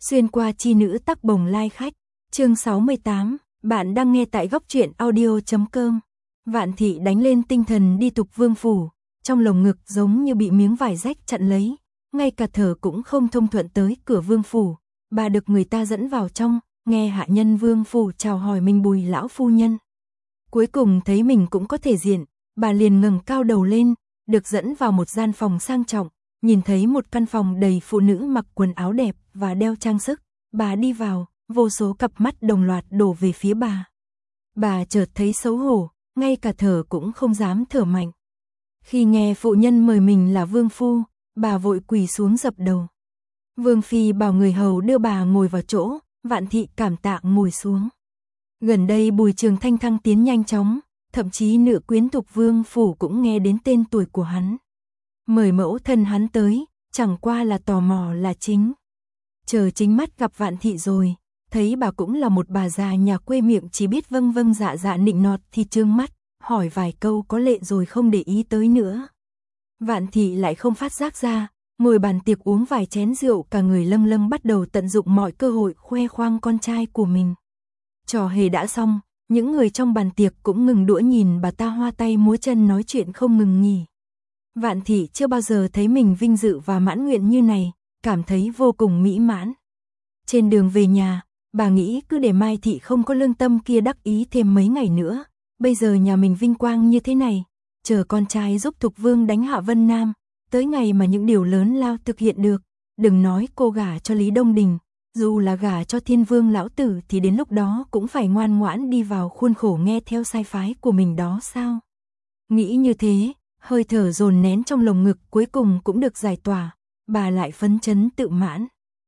Xuyên qua chi nữ tắc bồng lai khách, chương 68, bạn đang nghe tại góc truyện audio.com. Vạn Thị đánh lên tinh thần đi Tục Vương phủ, trong lồng ngực giống như bị miếng vải rách chặn lấy, ngay cả thở cũng không thông thuận tới cửa vương phủ. Bà được người ta dẫn vào trong, nghe hạ nhân vương phủ chào hỏi mình Bùi lão phu nhân. Cuối cùng thấy mình cũng có thể diện, bà liền ngẩng cao đầu lên, được dẫn vào một gian phòng sang trọng, nhìn thấy một căn phòng đầy phụ nữ mặc quần áo đẹp và đeo trang sức. Bà đi vào, vô số cặp mắt đồng loạt đổ về phía bà. Bà chợt thấy xấu hổ, ngay cả thở cũng không dám thở mạnh. Khi nghe phụ nhân mời mình là vương phu, bà vội quỳ xuống dập đầu. Vương phi bảo người hầu đưa bà ngồi vào chỗ, Vạn Thị cảm tạ ngồi xuống. Gần đây Bùi Trường Thanh thăng tiến nhanh chóng, thậm chí nữ quyến Tục Vương phủ cũng nghe đến tên tuổi của hắn. Mời mẫu thân hắn tới, chẳng qua là tò mò là chính. Chờ chính mắt gặp Vạn Thị rồi, thấy bà cũng là một bà già nhà quê, miệng chỉ biết vâng vâng dạ dạ nịnh nọt thì trương mắt, hỏi vài câu có lệ rồi không để ý tới nữa. Vạn Thị lại không phát giác ra, ngồi bàn tiệc uống vài chén rượu, cả người lâng lâng bắt đầu tận dụng mọi cơ hội khoe khoang con trai của mình. Trò hề đã xong, những người trong bàn tiệc cũng ngừng đũa nhìn bà ta hoa tay múa chân nói chuyện không ngừng nghỉ. Vạn Thị chưa bao giờ thấy mình vinh dự và mãn nguyện như này, cảm thấy vô cùng mỹ mãn. Trên đường về nhà, bà nghĩ cứ để Mai Thị không có lương tâm kia đắc ý thêm mấy ngày nữa. Bây giờ nhà mình vinh quang như thế này, chờ con trai giúp Tục Vương đánh hạ Vân Nam, tới ngày mà những điều lớn lao thực hiện được, đừng nói cô gả cho Lý Đông Đình, dù là gả cho Thiên Vương lão tử thì đến lúc đó cũng phải ngoan ngoãn đi vào khuôn khổ nghe theo sai phái của mình đó sao. Nghĩ như thế, hơi thở dồn nén trong lồng ngực cuối cùng cũng được giải tỏa, bà lại phấn chấn tự mãn.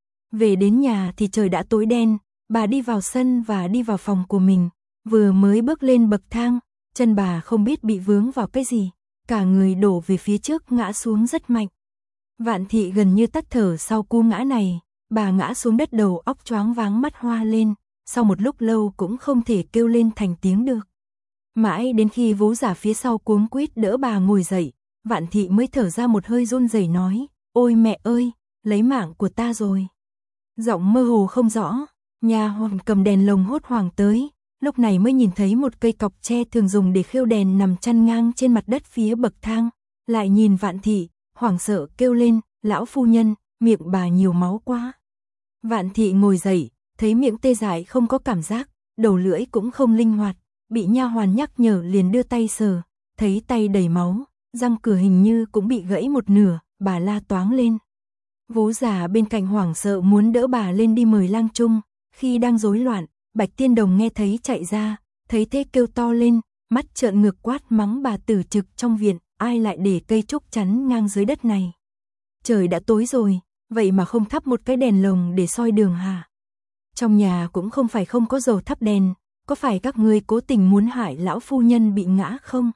Về đến nhà thì trời đã tối đen, bà đi vào sân và đi vào phòng của mình, vừa mới bước lên bậc thang, chân bà không biết bị vướng vào cái gì, cả người đổ về phía trước ngã xuống rất mạnh. Vạn Thị gần như tắt thở sau cú ngã này, bà ngã xuống đất đầu óc choáng váng mắt hoa lên, sau một lúc lâu cũng không thể kêu lên thành tiếng được. Mãi đến khi Vú Giả phía sau cuống quýt đỡ bà ngồi dậy, Vạn Thị mới thở ra một hơi run rẩy nói, ôi mẹ ơi, lấy mạng của ta rồi. Giọng mơ hồ không rõ, nha hoàn cầm đèn lồng hốt hoảng tới, lúc này mới nhìn thấy một cây cọc tre thường dùng để khêu đèn nằm chăn ngang trên mặt đất phía bậc thang, lại nhìn Vạn Thị, hoảng sợ kêu lên, lão phu nhân, miệng bà nhiều máu quá. Vạn Thị ngồi dậy, thấy miệng tê dại không có cảm giác, đầu lưỡi cũng không linh hoạt, bị nha hoàn nhắc nhở liền đưa tay sờ, thấy tay đầy máu, răng cửa hình như cũng bị gãy một nửa, bà la toáng lên. Vú Giả bên cạnh hoảng sợ muốn đỡ bà lên đi mời lang trung, khi đang rối loạn, Bạch Tiên Đồng nghe thấy chạy ra, thấy thế kêu to lên, mắt trợn ngược quát mắng bà tử trực trong viện, ai lại để cây trúc chắn ngang dưới đất này. Trời đã tối rồi, vậy mà không thắp một cái đèn lồng để soi đường hả? Trong nhà cũng không phải không có dầu thắp đèn, có phải các ngươi cố tình muốn hại lão phu nhân bị ngã không?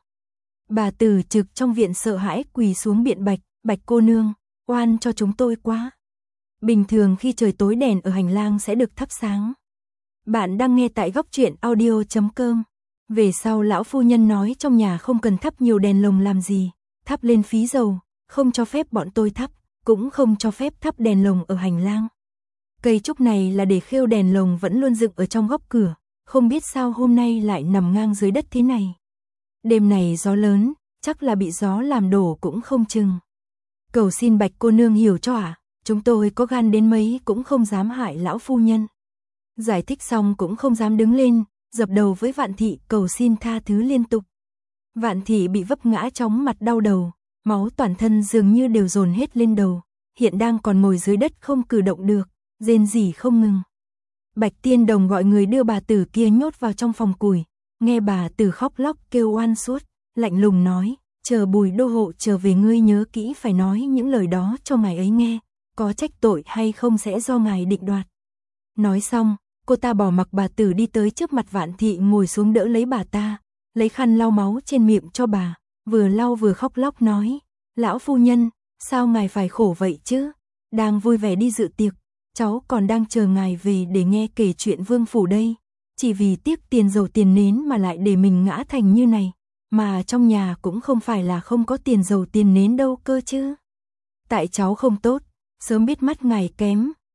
Bà tử trực trong viện sợ hãi quỳ xuống biện bạch, Bạch cô nương, oan cho chúng tôi quá. Bình thường khi trời tối đèn ở hành lang sẽ được thắp sáng. Bạn đang nghe tại góc truyện audio.com. Về sau lão phu nhân nói trong nhà không cần thắp nhiều đèn lồng làm gì, thắp lên phí dầu, không cho phép bọn tôi thắp, cũng không cho phép thắp đèn lồng ở hành lang. Cây trúc này là để khêu đèn lồng vẫn luôn dựng ở trong góc cửa, không biết sao hôm nay lại nằm ngang dưới đất thế này. Đêm này gió lớn, chắc là bị gió làm đổ cũng không chừng. Cầu xin Bạch cô nương hiểu cho ạ, chúng tôi có gan đến mấy cũng không dám hại lão phu nhân. Giải thích xong cũng không dám đứng lên, dập đầu với Vạn Thị cầu xin tha thứ liên tục. Vạn Thị bị vấp ngã chóng mặt đau đầu, máu toàn thân dường như đều dồn hết lên đầu, hiện đang còn ngồi dưới đất không cử động được, rên rỉ không ngừng. Bạch Tiên Đồng gọi người đưa bà tử kia nhốt vào trong phòng củi, nghe bà tử khóc lóc kêu oan suốt, lạnh lùng nói, chờ Bùi đô hộ trở về ngươi nhớ kỹ phải nói những lời đó cho ngài ấy nghe, có trách tội hay không sẽ do ngài định đoạt. Nói xong, cô ta bỏ mặc bà tử đi tới trước mặt Vạn Thị ngồi xuống đỡ lấy bà ta, lấy khăn lau máu trên miệng cho bà, vừa lau vừa khóc lóc nói, lão phu nhân, sao ngài phải khổ vậy chứ, đang vui vẻ đi dự tiệc, cháu còn đang chờ ngài về để nghe kể chuyện vương phủ đây, chỉ vì tiếc tiền dầu tiền nến mà lại để mình ngã thành như này, mà trong nhà cũng không phải là không có tiền dầu tiền nến đâu cơ chứ. Tại cháu không tốt, sớm biết mắt ngài kém,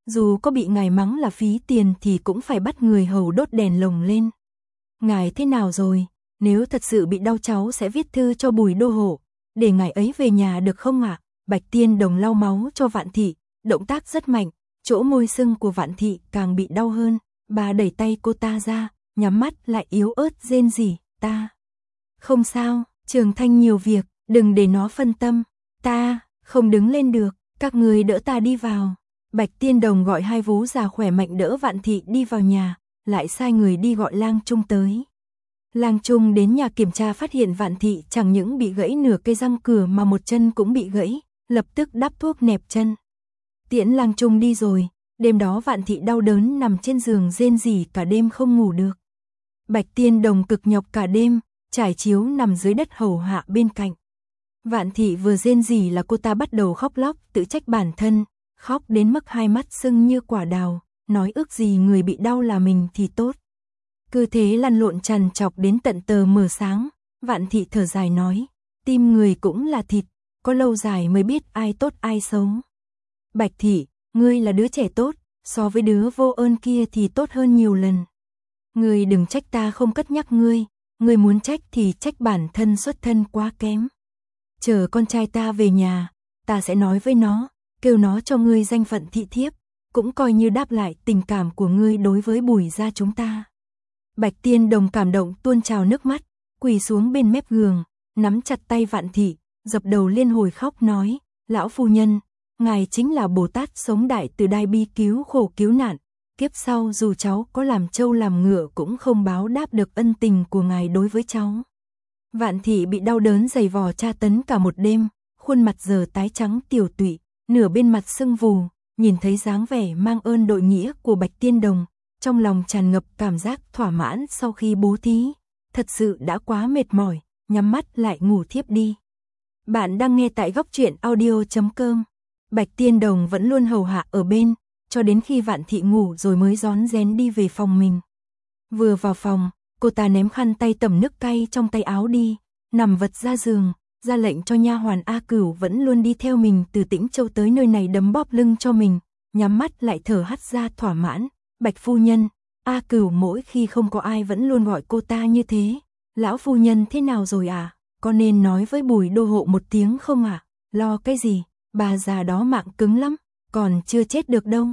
dù có bị ngài mắng là phí tiền thì cũng phải bắt người hầu đốt đèn lồng lên. Ngài thế nào rồi, nếu thật sự bị đau cháu sẽ viết thư cho Bùi đô hộ, để ngài ấy về nhà được không ạ? Bạch Tiên Đồng lau máu cho Vạn Thị, động tác rất mạnh, chỗ môi sưng của Vạn Thị càng bị đau hơn, bà đẩy tay cô ta ra, nhắm mắt lại yếu ớt rên rỉ, ta. Không sao, Trường Thanh nhiều việc, đừng để nó phân tâm, ta, không đứng lên được, các người đỡ ta đi vào. Bạch Tiên Đồng gọi hai vú già khỏe mạnh đỡ Vạn Thị đi vào nhà, lại sai người đi gọi Lang Trung tới. Lang Trung đến nhà kiểm tra phát hiện Vạn Thị chẳng những bị gãy nửa cây răng cửa mà một chân cũng bị gãy, lập tức đắp thuốc nẹp chân. Tiễn Lang Trung đi rồi, đêm đó Vạn Thị đau đớn nằm trên giường rên rỉ cả đêm không ngủ được. Bạch Tiên Đồng cực nhọc cả đêm, trải chiếu nằm dưới đất hầu hạ bên cạnh. Vạn Thị vừa rên rỉ là cô ta bắt đầu khóc lóc, tự trách bản thân, khóc đến mức hai mắt sưng như quả đào, nói ước gì người bị đau là mình thì tốt. Cứ thế lăn lộn trằn trọc đến tận tờ mờ sáng, Vạn Thị thở dài nói, tim người cũng là thịt, có lâu dài mới biết ai tốt ai xấu. Bạch Thị, ngươi là đứa trẻ tốt, so với đứa vô ơn kia thì tốt hơn nhiều lần. Ngươi đừng trách ta không cất nhắc ngươi muốn trách thì trách bản thân xuất thân quá kém. Chờ con trai ta về nhà, ta sẽ nói với nó, kêu nó cho ngươi danh phận thị thiếp, cũng coi như đáp lại tình cảm của ngươi đối với Bùi gia chúng ta. Bạch Tiên Đồng cảm động tuôn trào nước mắt, quỳ xuống bên mép giường, nắm chặt tay Vạn Thị, dập đầu liên hồi khóc nói, lão phu nhân, ngài chính là Bồ Tát sống đại từ đại bi cứu khổ cứu nạn, kiếp sau dù cháu có làm trâu làm ngựa cũng không báo đáp được ân tình của ngài đối với cháu. Vạn Thị bị đau đớn dày vò tra tấn cả một đêm, khuôn mặt giờ tái trắng tiều tụy, nửa bên mặt sưng vù, nhìn thấy dáng vẻ mang ơn đội nghĩa của Bạch Tiên Đồng, trong lòng tràn ngập cảm giác thỏa mãn sau khi bố thí, thật sự đã quá mệt mỏi, nhắm mắt lại ngủ thiếp đi. Bạn đang nghe tại góc truyện audio.com. Bạch Tiên Đồng vẫn luôn hầu hạ ở bên, cho đến khi Vạn Thị ngủ rồi mới rón rén đi về phòng mình. Vừa vào phòng, cô ta ném khăn tay tẩm nước cay trong tay áo đi, nằm vật ra giường, ra lệnh cho nha hoàn A Cửu vẫn luôn đi theo mình từ Tĩnh Châu tới nơi này đấm bóp lưng cho mình, nhắm mắt lại thở hắt ra thỏa mãn. Bạch phu nhân, A Cửu mỗi khi không có ai vẫn luôn gọi cô ta như thế. Lão phu nhân thế nào rồi à? Có nên nói với Bùi đô hộ một tiếng không à? Lo cái gì? Bà già đó mạng cứng lắm, còn chưa chết được đâu.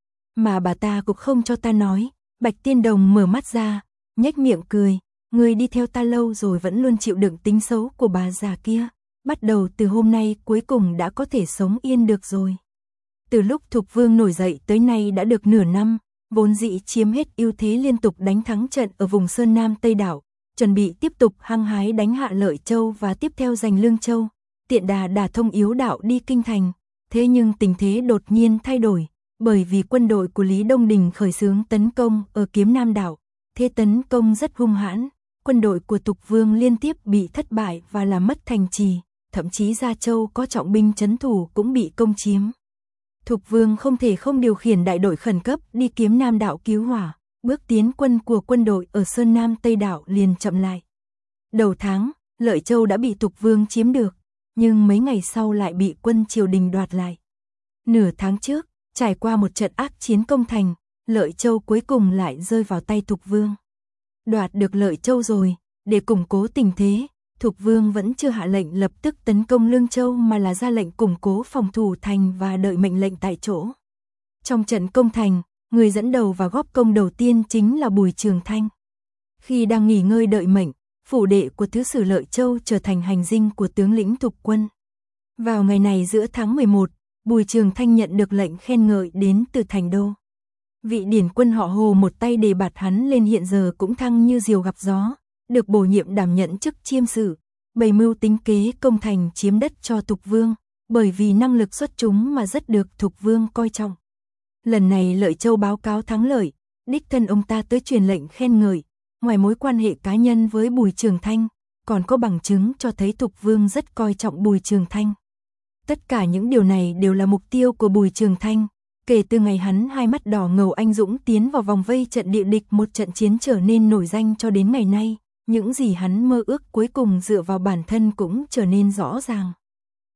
Mà bà ta cũng không cho ta nói. Bạch Tiên Đồng mở mắt ra, nhếch miệng cười. Người đi theo ta lâu rồi vẫn luôn chịu đựng tính xấu của bà già kia. Bắt đầu từ hôm nay cuối cùng đã có thể sống yên được rồi. Từ lúc Thục Vương nổi dậy tới nay đã được nửa năm, vốn dĩ chiếm hết ưu thế liên tục đánh thắng trận ở vùng Sơn Nam Tây Đảo, chuẩn bị tiếp tục hăng hái đánh hạ Lợi Châu và tiếp theo giành Lương Châu, tiện đà thông yếu đạo đi kinh thành. Thế nhưng tình thế đột nhiên thay đổi, bởi vì quân đội của Lý Đông Đình khởi xướng tấn công ở Kiếm Nam Đảo. Thế tấn công rất hung hãn, quân đội của Thục Vương liên tiếp bị thất bại và làm mất thành trì, thậm chí Gia Châu có trọng binh trấn thủ cũng bị công chiếm. Thục Vương không thể không điều khiển đại đội khẩn cấp đi Kiếm Nam Đảo cứu hỏa, bước tiến quân của quân đội ở Sơn Nam Tây Đảo liền chậm lại. Đầu tháng, Lợi Châu đã bị Thục Vương chiếm được, nhưng mấy ngày sau lại bị quân triều đình đoạt lại. Nửa tháng trước, trải qua một trận ác chiến công thành, Lợi Châu cuối cùng lại rơi vào tay Thục Vương. Đoạt được Lợi Châu rồi, để củng cố tình thế, Thục Vương vẫn chưa hạ lệnh lập tức tấn công Lương Châu mà là ra lệnh củng cố phòng thủ thành và đợi mệnh lệnh tại chỗ. Trong trận công thành, người dẫn đầu và góp công đầu tiên chính là Bùi Trường Thanh. Khi đang nghỉ ngơi đợi mệnh, phủ đệ của thứ sử Lợi Châu trở thành hành dinh của tướng lĩnh Thục quân. Vào ngày này giữa tháng 11, Bùi Trường Thanh nhận được lệnh khen ngợi đến từ thành đô. Vị điển quân họ Hồ một tay đề bạt hắn lên hiện giờ cũng thăng như diều gặp gió, được bổ nhiệm đảm nhận chức chiêm sự, bày mưu tính kế công thành chiếm đất cho Thục Vương, bởi vì năng lực xuất chúng mà rất được Thục Vương coi trọng. Lần này Lợi Châu báo cáo thắng lợi, đích thân ông ta tới truyền lệnh khen ngợi, ngoài mối quan hệ cá nhân với Bùi Trường Thanh, còn có bằng chứng cho thấy Thục Vương rất coi trọng Bùi Trường Thanh. Tất cả những điều này đều là mục tiêu của Bùi Trường Thanh. Kể từ ngày hắn hai mắt đỏ ngầu anh dũng tiến vào vòng vây trận địa địch một trận chiến trở nên nổi danh cho đến ngày nay, những gì hắn mơ ước cuối cùng dựa vào bản thân cũng trở nên rõ ràng.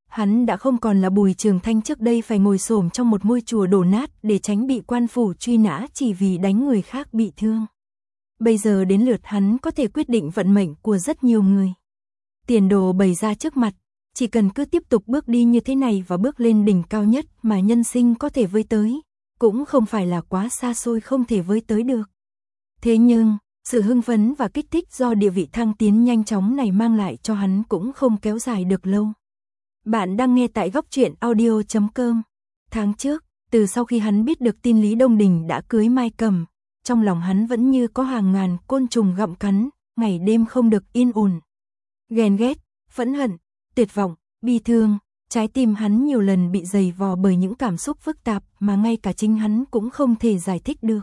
Hắn đã không còn là Bùi Trường Thanh trước đây phải ngồi xổm trong một ngôi chùa đổ nát để tránh bị quan phủ truy nã chỉ vì đánh người khác bị thương. Bây giờ đến lượt hắn có thể quyết định vận mệnh của rất nhiều người. Tiền đồ bày ra trước mặt, chỉ cần cứ tiếp tục bước đi như thế này và bước lên đỉnh cao nhất mà nhân sinh có thể với tới, cũng không phải là quá xa xôi không thể với tới được. Thế nhưng, sự hưng phấn và kích thích do địa vị thăng tiến nhanh chóng này mang lại cho hắn cũng không kéo dài được lâu. Bạn đang nghe tại góc truyện audio.com. Tháng trước, từ sau khi hắn biết được tin Lý Đông Đình đã cưới Mai Cầm, trong lòng hắn vẫn như có hàng ngàn côn trùng gặm cắn, ngày đêm không được yên ổn. Ghen ghét, phẫn hận, tuyệt vọng, bi thương, trái tim hắn nhiều lần bị dày vò bởi những cảm xúc phức tạp mà ngay cả chính hắn cũng không thể giải thích được.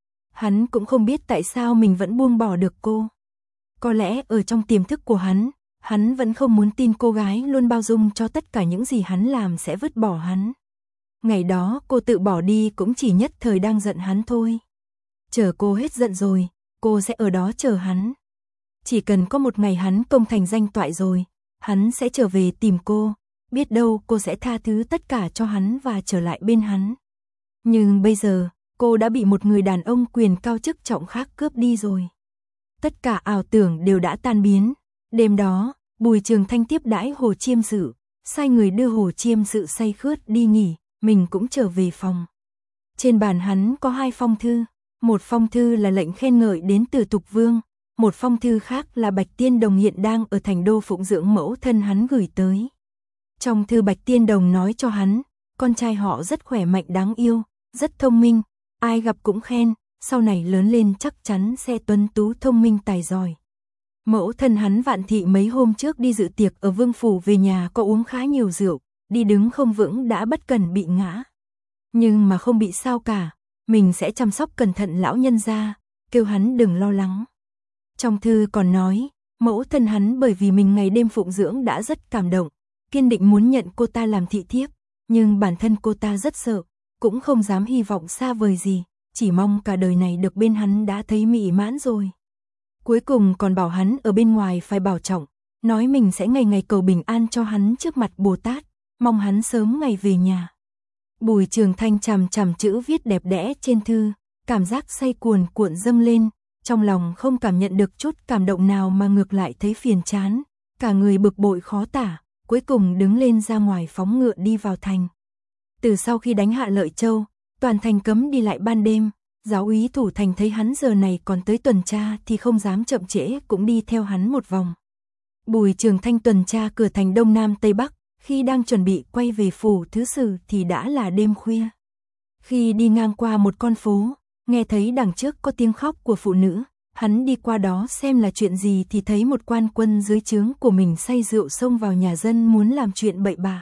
Hắn cũng không biết tại sao mình vẫn buông bỏ được cô. Có lẽ ở trong tiềm thức của hắn vẫn không muốn tin cô gái luôn bao dung cho tất cả những gì hắn làm sẽ vứt bỏ hắn. Ngày đó cô tự bỏ đi cũng chỉ nhất thời đang giận hắn thôi. Chờ cô hết giận rồi, cô sẽ ở đó chờ hắn. Chỉ cần có một ngày hắn công thành danh toại rồi, hắn sẽ trở về tìm cô, biết đâu cô sẽ tha thứ tất cả cho hắn và trở lại bên hắn. Nhưng bây giờ, cô đã bị một người đàn ông quyền cao chức trọng khác cướp đi rồi. Tất cả ảo tưởng đều đã tan biến. Đêm đó, Bùi Trường Thanh tiếp đãi Hồ Chiêm Sự, sai người đưa Hồ Chiêm Sự say khướt đi nghỉ, mình cũng trở về phòng. Trên bàn hắn có 2 phong thư, một phong thư là lệnh khen ngợi đến từ Tục Vương, một phong thư khác là Bạch Tiên Đồng hiện đang ở thành đô phụng dưỡng mẫu thân hắn gửi tới. Trong thư Bạch Tiên Đồng nói cho hắn, con trai họ rất khỏe mạnh đáng yêu, rất thông minh, ai gặp cũng khen, sau này lớn lên chắc chắn sẽ tuấn tú thông minh tài giỏi. Mẫu thân hắn Vạn Thị mấy hôm trước đi dự tiệc ở Vương Phủ về nhà có uống khá nhiều rượu, đi đứng không vững đã bất cẩn bị ngã. Nhưng mà không bị sao cả, mình sẽ chăm sóc cẩn thận lão nhân gia, kêu hắn đừng lo lắng. Trong thư còn nói, mẫu thân hắn bởi vì mình ngày đêm phụng dưỡng đã rất cảm động, kiên định muốn nhận cô ta làm thị thiếp, nhưng bản thân cô ta rất sợ, cũng không dám hy vọng xa vời gì, chỉ mong cả đời này được bên hắn đã thấy mỹ mãn rồi. Cuối cùng còn bảo hắn ở bên ngoài phải bảo trọng, nói mình sẽ ngày ngày cầu bình an cho hắn trước mặt Bồ Tát, mong hắn sớm ngày về nhà. Bùi Trường Thanh chằm chằm chữ viết đẹp đẽ trên thư, cảm giác say cuồn cuộn dâng lên, trong lòng không cảm nhận được chút cảm động nào mà ngược lại thấy phiền chán, cả người bực bội khó tả, cuối cùng đứng lên ra ngoài phóng ngựa đi vào thành. Từ sau khi đánh hạ Lợi Châu, toàn thành cấm đi lại ban đêm, giáo úy thủ thành thấy hắn giờ này còn tới tuần tra thì không dám chậm trễ cũng đi theo hắn một vòng. Bùi Trường Thanh tuần tra cửa thành Đông Nam Tây Bắc, khi đang chuẩn bị quay về phủ thứ sử thì đã là đêm khuya. Khi đi ngang qua một con phố, nghe thấy đằng trước có tiếng khóc của phụ nữ, hắn đi qua đó xem là chuyện gì thì thấy một quan quân dưới trướng của mình say rượu xông vào nhà dân muốn làm chuyện bậy bạ.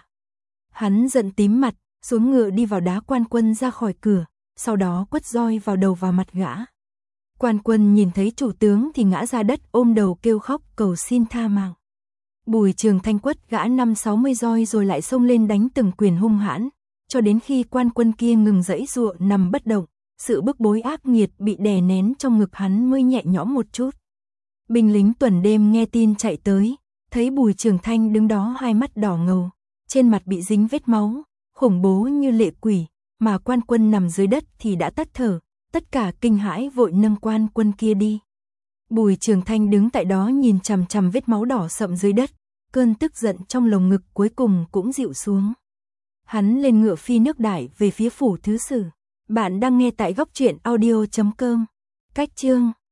Hắn giận tím mặt, xuống ngựa đi vào đá quan quân ra khỏi cửa, sau đó quất roi vào đầu và mặt gã. Quan quân nhìn thấy chủ tướng thì ngã ra đất ôm đầu kêu khóc cầu xin tha mạng. Bùi Trường Thanh quất gã 50-60 roi rồi lại xông lên đánh từng quyền hung hãn, cho đến khi quan quân kia ngừng giãy giụa nằm bất động, sự bức bối ác nghiệt bị đè nén trong ngực hắn mới nhẹ nhõm một chút. Binh lính tuần đêm nghe tin chạy tới, thấy Bùi Trường Thanh đứng đó hai mắt đỏ ngầu, trên mặt bị dính vết máu, khủng bố như lệ quỷ, mà quan quân nằm dưới đất thì đã tắt thở, tất cả kinh hãi vội nâng quan quân kia đi. Bùi Trường Thanh đứng tại đó nhìn chằm chằm vết máu đỏ sậm dưới đất, cơn tức giận trong lồng ngực cuối cùng cũng dịu xuống. Hắn lên ngựa phi nước đại về phía phủ thứ sử. Bạn đang nghe tại góc truyện audio.com. Cách chương